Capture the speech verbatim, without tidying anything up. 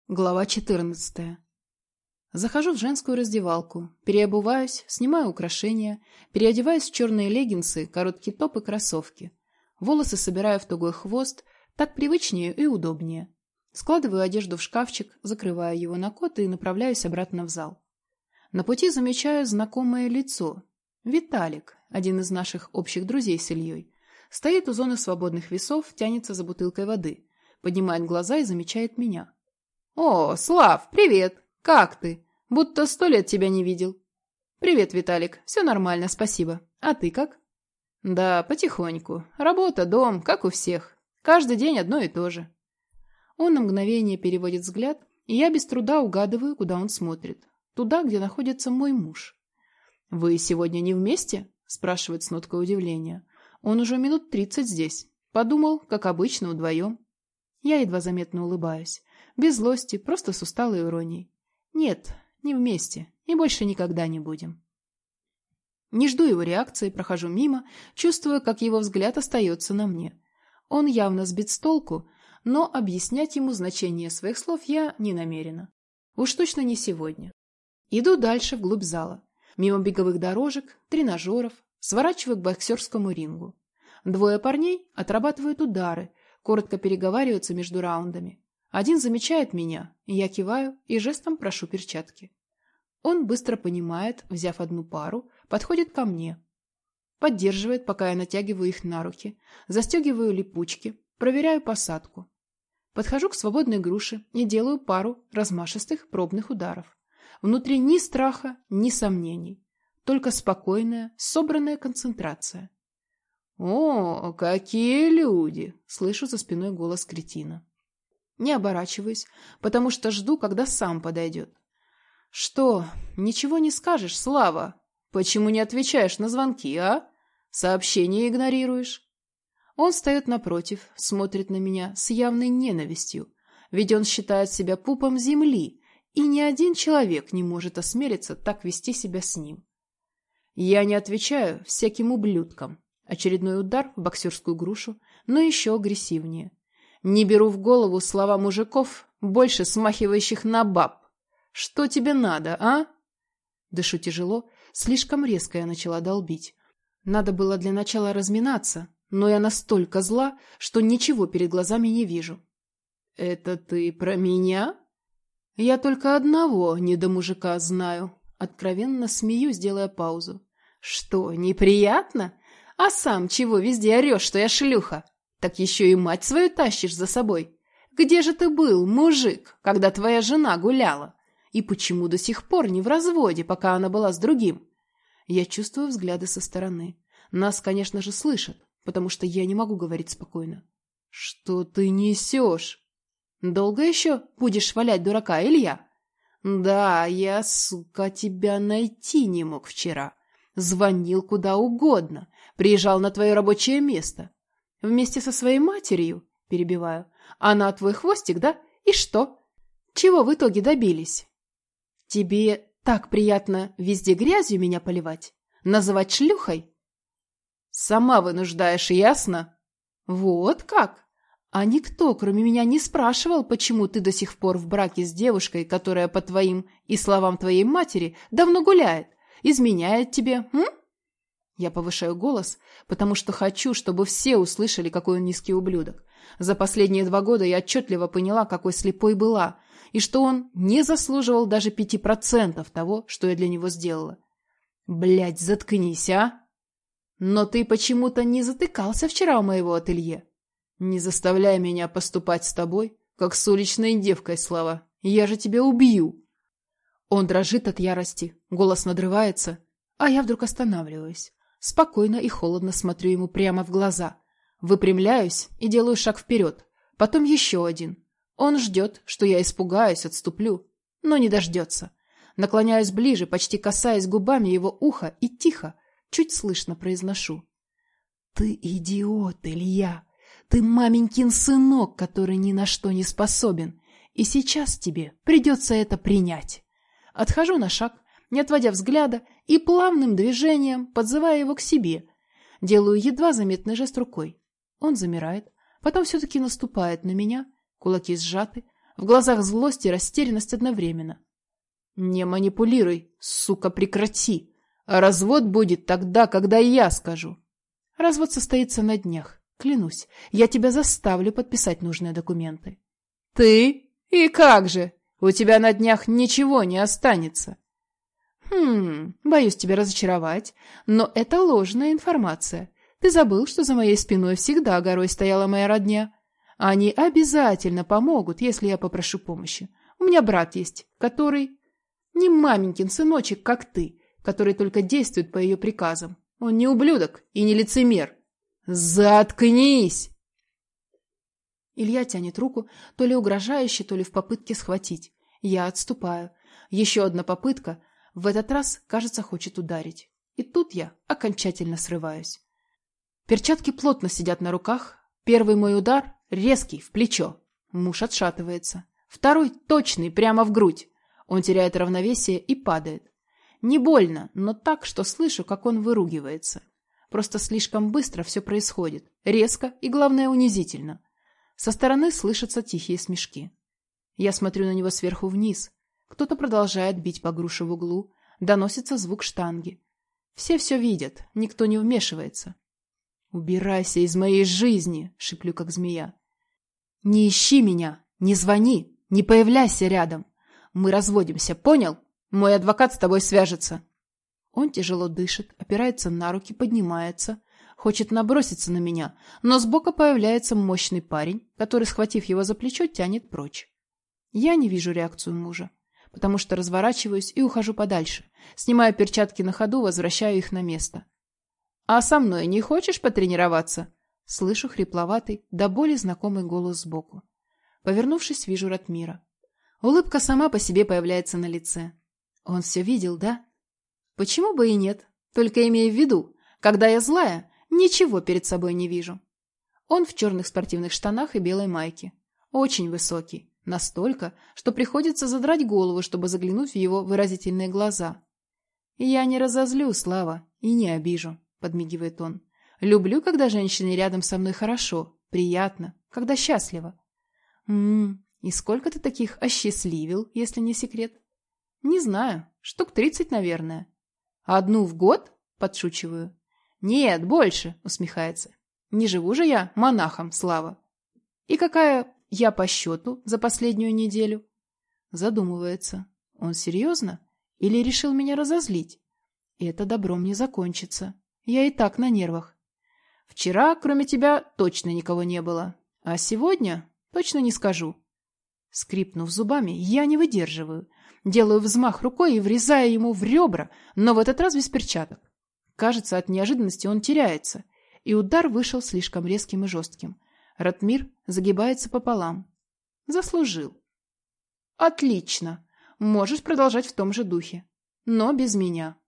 Глава четырнадцатая. Захожу в женскую раздевалку, переобуваюсь, снимаю украшения, переодеваюсь в черные леггинсы, короткий топ и кроссовки. Волосы собираю в тугой хвост, так привычнее и удобнее. Складываю одежду в шкафчик, закрываю его на код и направляюсь обратно в зал. На пути замечаю знакомое лицо. Виталик, один из наших общих друзей с Ильей. Стоит у зоны свободных весов, тянется за бутылкой воды, поднимает глаза и замечает меня. «О, Слав, привет! Как ты? Будто сто лет тебя не видел». «Привет, Виталик. Все нормально, спасибо. А ты как?» «Да, потихоньку. Работа, дом, как у всех. Каждый день одно и то же». Он на мгновение переводит взгляд, и я без труда угадываю, куда он смотрит. Туда, где находится мой муж. «Вы сегодня не вместе?» – спрашивает с ноткой удивления. «Он уже минут тридцать здесь. Подумал, как обычно, вдвоем». Я едва заметно улыбаюсь. Без злости, просто с усталой иронией. Нет, не вместе, и больше никогда не будем. Не жду его реакции, прохожу мимо, чувствуя, как его взгляд остается на мне. Он явно сбит с толку, но объяснять ему значение своих слов я не намерена. Уж точно не сегодня. Иду дальше, вглубь зала. Мимо беговых дорожек, тренажеров, сворачиваю к боксерскому рингу. Двое парней отрабатывают удары, коротко переговариваются между раундами. Один замечает меня, я киваю и жестом прошу перчатки. Он быстро понимает, взяв одну пару, подходит ко мне. Поддерживает, пока я натягиваю их на руки, застегиваю липучки, проверяю посадку. Подхожу к свободной груше и делаю пару размашистых пробных ударов. Внутри ни страха, ни сомнений, только спокойная, собранная концентрация. «О, какие люди!» — слышу за спиной голос кретина. Не оборачиваюсь, потому что жду, когда сам подойдет. «Что, ничего не скажешь, Слава? Почему не отвечаешь на звонки, а? Сообщения игнорируешь?» Он встает напротив, смотрит на меня с явной ненавистью, ведь он считает себя пупом земли, и ни один человек не может осмелиться так вести себя с ним. Я не отвечаю всяким ублюдкам. Очередной удар в боксерскую грушу, но еще агрессивнее. Не беру в голову слова мужиков, больше смахивающих на баб. Что тебе надо, а? Дышу тяжело, слишком резко я начала долбить. Надо было для начала разминаться, но я настолько зла, что ничего перед глазами не вижу. Это ты про меня? Я только одного недомужика знаю. Откровенно смеюсь, делая паузу. Что, неприятно? А сам чего везде орешь, что я шлюха? Так еще и мать свою тащишь за собой. Где же ты был, мужик, когда твоя жена гуляла? И почему до сих пор не в разводе, пока она была с другим? Я чувствую взгляды со стороны. Нас, конечно же, слышат, потому что я не могу говорить спокойно. Что ты несешь? Долго еще будешь валять дурака, Илья? Да, я, сука, тебя найти не мог вчера. Звонил куда угодно, приезжал на твое рабочее место. Вместе со своей матерью, перебиваю. Она твой хвостик, да? И что? Чего в итоге добились? Тебе так приятно везде грязью меня поливать? Называть шлюхой? Сама вынуждаешь, ясно? Вот как? А никто, кроме меня, не спрашивал, почему ты до сих пор в браке с девушкой, которая, по твоим и словам твоей матери, давно гуляет, изменяет тебе, м? Я повышаю голос, потому что хочу, чтобы все услышали, какой он низкий ублюдок. За последние два года я отчетливо поняла, какой слепой была, и что он не заслуживал даже пяти процентов того, что я для него сделала. Блядь, заткнись, а! Но ты почему-то не затыкался вчера у моего ателье. Не заставляй меня поступать с тобой, как с уличной девкой, Слава. Я же тебя убью. Он дрожит от ярости, голос надрывается, а я вдруг останавливаюсь. Спокойно и холодно смотрю ему прямо в глаза. Выпрямляюсь и делаю шаг вперед. Потом еще один. Он ждет, что я испугаюсь, отступлю, но не дождется. Наклоняюсь ближе, почти касаясь губами его уха, и тихо, чуть слышно произношу. «Ты идиот, Илья! Ты маменькин сынок, который ни на что не способен, и сейчас тебе придется это принять». Отхожу на шаг, не отводя взгляда, и плавным движением подзывая его к себе. Делаю едва заметный жест рукой. Он замирает, потом все-таки наступает на меня, кулаки сжаты, В глазах злость и растерянность одновременно. «Не манипулируй, сука, прекрати! А развод будет тогда, когда я скажу!» «Развод состоится на днях, клянусь. Я тебя заставлю подписать нужные документы». «Ты? И как же? У тебя на днях ничего не останется». «Хм, боюсь тебя разочаровать, но это ложная информация. Ты забыл, что за моей спиной всегда горой стояла моя родня. Они обязательно помогут, если я попрошу помощи. У меня брат есть, который... не маменькин сыночек, как ты, который только действует по ее приказам. Он не ублюдок и не лицемер. Заткнись!» Илья тянет руку, то ли угрожающе, то ли в попытке схватить. Я отступаю. Еще одна попытка. В этот раз, кажется, хочет ударить. И тут я окончательно срываюсь. Перчатки плотно сидят на руках. Первый мой удар резкий, в плечо. Муж отшатывается. Второй точный, прямо в грудь. Он теряет равновесие и падает. Не больно, но так, что слышу, как он выругивается. Просто слишком быстро все происходит. Резко и, главное, унизительно. Со стороны слышатся тихие смешки. Я смотрю на него сверху вниз. Кто-то продолжает бить по груше в углу. Доносится звук штанги. Все все видят, никто не вмешивается. «Убирайся из моей жизни!» — шиплю, как змея. «Не ищи меня, не звони, не появляйся рядом. Мы разводимся, понял? Мой адвокат с тобой свяжется». Он тяжело дышит, опирается на руки, поднимается, хочет наброситься на меня, но сбоку появляется мощный парень, который, схватив его за плечо, тянет прочь. Я не вижу реакцию мужа, потому что разворачиваюсь и ухожу подальше, снимаю перчатки на ходу, возвращаю их на место. «А со мной не хочешь потренироваться?» Слышу хрипловатый, до боли знакомый голос сбоку. Повернувшись, вижу Ратмира. Улыбка сама по себе появляется на лице. Он все видел, да? Почему бы и нет? Только имея в виду, когда я злая, ничего перед собой не вижу. Он в черных спортивных штанах и белой майке. Очень высокий. Настолько, что приходится задрать голову, чтобы заглянуть в его выразительные глаза. «Я не разозлю, Слава, и не обижу», — подмигивает он. «Люблю, когда женщине рядом со мной хорошо, приятно, когда счастлива». «М-м, и сколько ты таких осчастливил, если не секрет?» «Не знаю, штук тридцать, наверное». «Одну в год?» — подшучиваю. «Нет, больше», — усмехается. «Не живу же я монахом, Слава». «И какая я по счету за последнюю неделю?» Задумывается. Он серьезно? Или решил меня разозлить? Это добром не закончится. Я и так на нервах. Вчера, кроме тебя, точно никого не было. А сегодня точно не скажу. Скрипнув зубами, я не выдерживаю. Делаю взмах рукой и врезаю ему в ребра, но в этот раз без перчаток. Кажется, от неожиданности он теряется, и удар вышел слишком резким и жестким. Ратмир загибается пополам. Заслужил. Отлично. Можешь продолжать в том же духе. Но без меня.